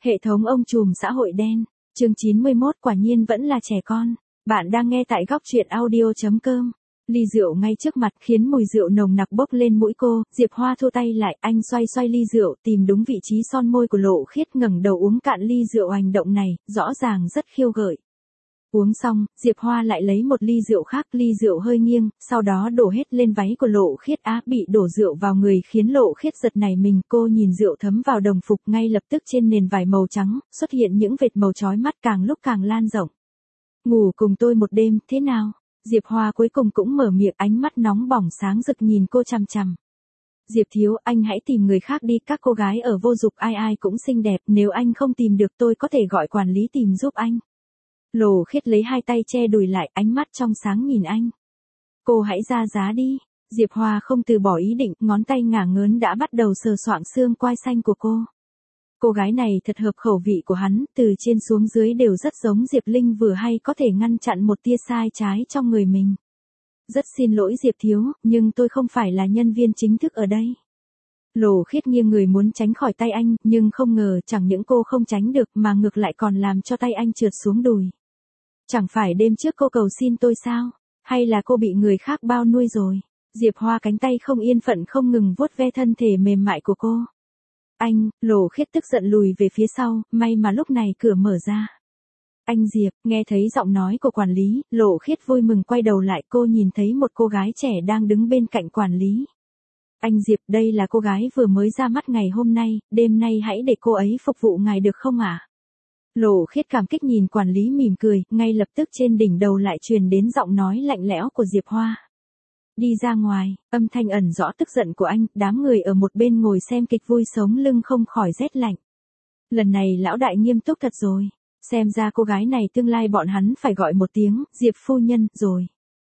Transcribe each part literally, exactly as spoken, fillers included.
Hệ thống ông trùm xã hội đen, chương chín mươi mốt quả nhiên vẫn là trẻ con. Bạn đang nghe tại góc truyện audio.com. Ly rượu ngay trước mặt khiến mùi rượu nồng nặc bốc lên mũi cô, Diệp Hoa thu tay lại, anh xoay xoay ly rượu, tìm đúng vị trí son môi của Lộ Khiết, ngẩng đầu uống cạn ly rượu. Hành động này, rõ ràng rất khiêu gợi. Uống xong, Diệp Hoa lại lấy một ly rượu khác, ly rượu hơi nghiêng, sau đó đổ hết lên váy của Lộ Khiết. Á, bị đổ rượu vào người khiến Lộ Khiết giật nảy mình, cô nhìn rượu thấm vào đồng phục, ngay lập tức trên nền vải màu trắng, xuất hiện những vệt màu chói mắt càng lúc càng lan rộng. Ngủ cùng tôi một đêm, thế nào? Diệp Hoa cuối cùng cũng mở miệng, ánh mắt nóng bỏng sáng rực nhìn cô chằm chằm. Diệp thiếu, anh hãy tìm người khác đi, các cô gái ở Vô Dục ai ai cũng xinh đẹp, nếu anh không tìm được tôi có thể gọi quản lý tìm giúp anh. Lộ Khiết lấy hai tay che đùi lại, ánh mắt trong sáng nhìn anh. Cô hãy ra giá đi. Diệp Hoa không từ bỏ ý định, ngón tay ngả ngớn đã bắt đầu sờ soạng xương quai xanh của cô. Cô gái này thật hợp khẩu vị của hắn, từ trên xuống dưới đều rất giống Diệp Linh, vừa hay có thể ngăn chặn một tia sai trái trong người mình. Rất xin lỗi Diệp thiếu, nhưng tôi không phải là nhân viên chính thức ở đây. Lộ Khiết nghiêng người muốn tránh khỏi tay anh, nhưng không ngờ chẳng những cô không tránh được mà ngược lại còn làm cho tay anh trượt xuống đùi. Chẳng phải đêm trước cô cầu xin tôi sao? Hay là cô bị người khác bao nuôi rồi? Diệp Hoa cánh tay không yên phận không ngừng vuốt ve thân thể mềm mại của cô. Anh, Lộ Khiết tức giận lùi về phía sau, may mà lúc này cửa mở ra. Anh Diệp, nghe thấy giọng nói của quản lý, Lộ Khiết vui mừng quay đầu lại, cô nhìn thấy một cô gái trẻ đang đứng bên cạnh quản lý. Anh Diệp, đây là cô gái vừa mới ra mắt ngày hôm nay, đêm nay hãy để cô ấy phục vụ ngài được không ạ? À? Lộ Khiết cảm kích nhìn quản lý mỉm cười, ngay lập tức trên đỉnh đầu lại truyền đến giọng nói lạnh lẽo của Diệp Hoa. Đi ra ngoài, âm thanh ẩn rõ tức giận của anh, đám người ở một bên ngồi xem kịch vui sống lưng không khỏi rét lạnh. Lần này lão đại nghiêm túc thật rồi, xem ra cô gái này tương lai bọn hắn phải gọi một tiếng, Diệp phu nhân, rồi.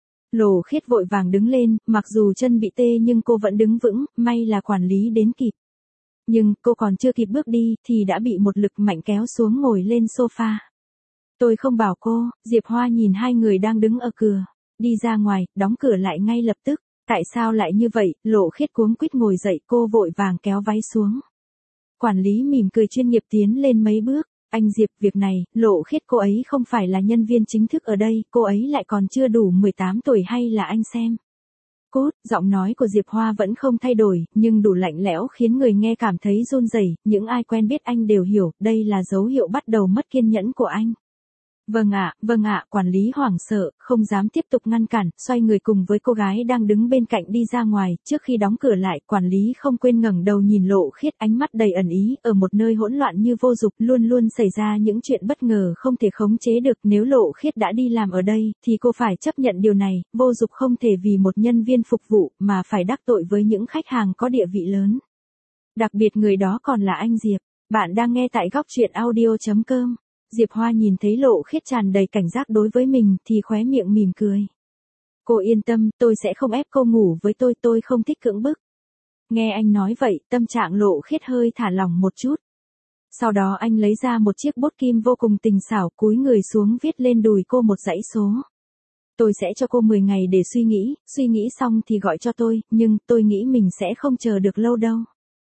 Lộ Khiết vội vàng đứng lên, mặc dù chân bị tê nhưng cô vẫn đứng vững, may là quản lý đến kịp. Nhưng, cô còn chưa kịp bước đi, thì đã bị một lực mạnh kéo xuống ngồi lên sofa. Tôi không bảo cô, Diệp Hoa nhìn hai người đang đứng ở cửa. Đi ra ngoài, đóng cửa lại ngay lập tức. Tại sao lại như vậy? Lộ Khiết cuống quýt ngồi dậy, cô vội vàng kéo váy xuống. Quản lý mỉm cười chuyên nghiệp tiến lên mấy bước. Anh Diệp, việc này, Lộ Khiết cô ấy không phải là nhân viên chính thức ở đây, cô ấy lại còn chưa đủ mười tám tuổi, hay là anh xem. Cốt, giọng nói của Diệp Hoa vẫn không thay đổi, nhưng đủ lạnh lẽo khiến người nghe cảm thấy run rẩy. Những ai quen biết anh đều hiểu, đây là dấu hiệu bắt đầu mất kiên nhẫn của anh. Vâng ạ, vâng ạ, quản lý hoảng sợ, không dám tiếp tục ngăn cản, xoay người cùng với cô gái đang đứng bên cạnh đi ra ngoài. Trước khi đóng cửa lại, quản lý không quên ngẩng đầu nhìn Lộ Khiết, ánh mắt đầy ẩn ý. Ở một nơi hỗn loạn như Vô Dục luôn luôn xảy ra những chuyện bất ngờ không thể khống chế được. Nếu Lộ Khiết đã đi làm ở đây, thì cô phải chấp nhận điều này. Vô Dục không thể vì một nhân viên phục vụ mà phải đắc tội với những khách hàng có địa vị lớn. Đặc biệt người đó còn là anh Diệp. Bạn đang nghe tại góc truyện audio.com. Diệp Hoa nhìn thấy Lộ Khiết tràn đầy cảnh giác đối với mình thì khóe miệng mỉm cười. Cô yên tâm, tôi sẽ không ép cô ngủ với tôi, tôi không thích cưỡng bức. Nghe anh nói vậy, tâm trạng Lộ Khiết hơi thả lỏng một chút. Sau đó anh lấy ra một chiếc bút kim vô cùng tình xảo, cúi người xuống viết lên đùi cô một dãy số. Tôi sẽ cho cô mười ngày để suy nghĩ, suy nghĩ xong thì gọi cho tôi, nhưng tôi nghĩ mình sẽ không chờ được lâu đâu.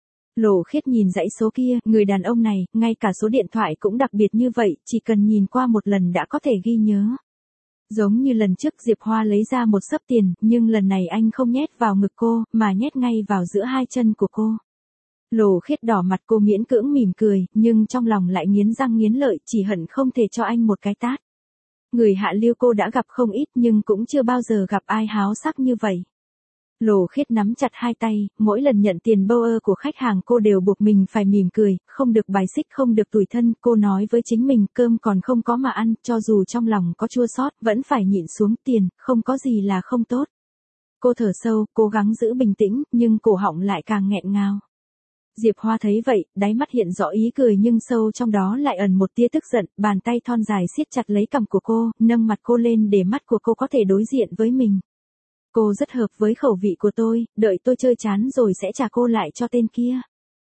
Lộ Khiết nhìn dãy số kia, người đàn ông này, ngay cả số điện thoại cũng đặc biệt như vậy, chỉ cần nhìn qua một lần đã có thể ghi nhớ. Giống như lần trước Diệp Hoa lấy ra một xấp tiền, nhưng lần này anh không nhét vào ngực cô, mà nhét ngay vào giữa hai chân của cô. Lộ Khiết đỏ mặt, cô miễn cưỡng mỉm cười, nhưng trong lòng lại nghiến răng nghiến lợi, chỉ hận không thể cho anh một cái tát. Người hạ lưu cô đã gặp không ít nhưng cũng chưa bao giờ gặp ai háo sắc như vậy. Lộ Khiết nắm chặt hai tay, mỗi lần nhận tiền bâu ơ của khách hàng cô đều buộc mình phải mỉm cười, không được bài xích, không được tủi thân. Cô nói với chính mình, cơm còn không có mà ăn, cho dù trong lòng có chua xót vẫn phải nhịn xuống, tiền, không có gì là không tốt. Cô thở sâu, cố gắng giữ bình tĩnh, nhưng cổ họng lại càng nghẹn ngào. Diệp Hoa thấy vậy, đáy mắt hiện rõ ý cười nhưng sâu trong đó lại ẩn một tia tức giận, bàn tay thon dài siết chặt lấy cằm của cô, nâng mặt cô lên để mắt của cô có thể đối diện với mình. Cô rất hợp với khẩu vị của tôi, đợi tôi chơi chán rồi sẽ trả cô lại cho tên kia.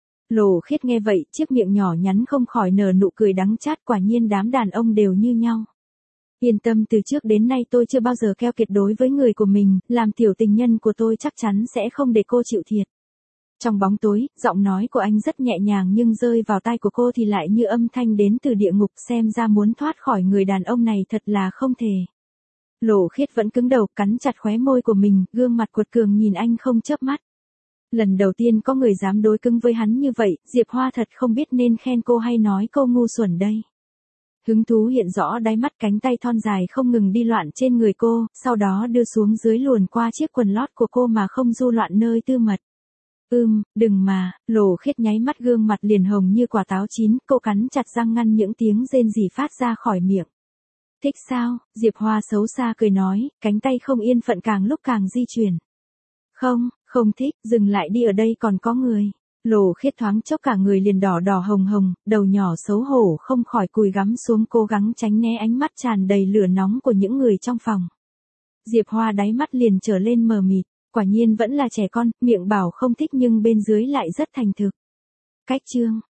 Lộ Khiết nghe vậy, chiếc miệng nhỏ nhắn không khỏi nở nụ cười đắng chát, quả nhiên đám đàn ông đều như nhau. Yên tâm, từ trước đến nay tôi chưa bao giờ keo kiệt đối với người của mình, làm tiểu tình nhân của tôi chắc chắn sẽ không để cô chịu thiệt. Trong bóng tối, giọng nói của anh rất nhẹ nhàng nhưng rơi vào tai của cô thì lại như âm thanh đến từ địa ngục, xem ra muốn thoát khỏi người đàn ông này thật là không thể. Lộ Khiết vẫn cứng đầu, cắn chặt khóe môi của mình, gương mặt cuột cường nhìn anh không chớp mắt. Lần đầu tiên có người dám đối cứng với hắn như vậy, Diệp Hoa thật không biết nên khen cô hay nói câu ngu xuẩn đây. Hứng thú hiện rõ đáy mắt, cánh tay thon dài không ngừng đi loạn trên người cô, sau đó đưa xuống dưới luồn qua chiếc quần lót của cô mà không du loạn nơi tư mật. Ưm, đừng mà, Lộ Khiết nháy mắt, gương mặt liền hồng như quả táo chín, cô cắn chặt răng ngăn những tiếng rên rỉ phát ra khỏi miệng. Thích sao? Diệp Hoa xấu xa cười nói, cánh tay không yên phận càng lúc càng di chuyển. Không, không thích, dừng lại đi, ở đây còn có người. Lộ Khiết thoáng chốc cả người liền đỏ đỏ hồng hồng, đầu nhỏ xấu hổ không khỏi cúi gắm xuống cố gắng tránh né ánh mắt tràn đầy lửa nóng của những người trong phòng. Diệp Hoa đáy mắt liền trở lên mờ mịt, quả nhiên vẫn là trẻ con, miệng bảo không thích nhưng bên dưới lại rất thành thực. Cách chương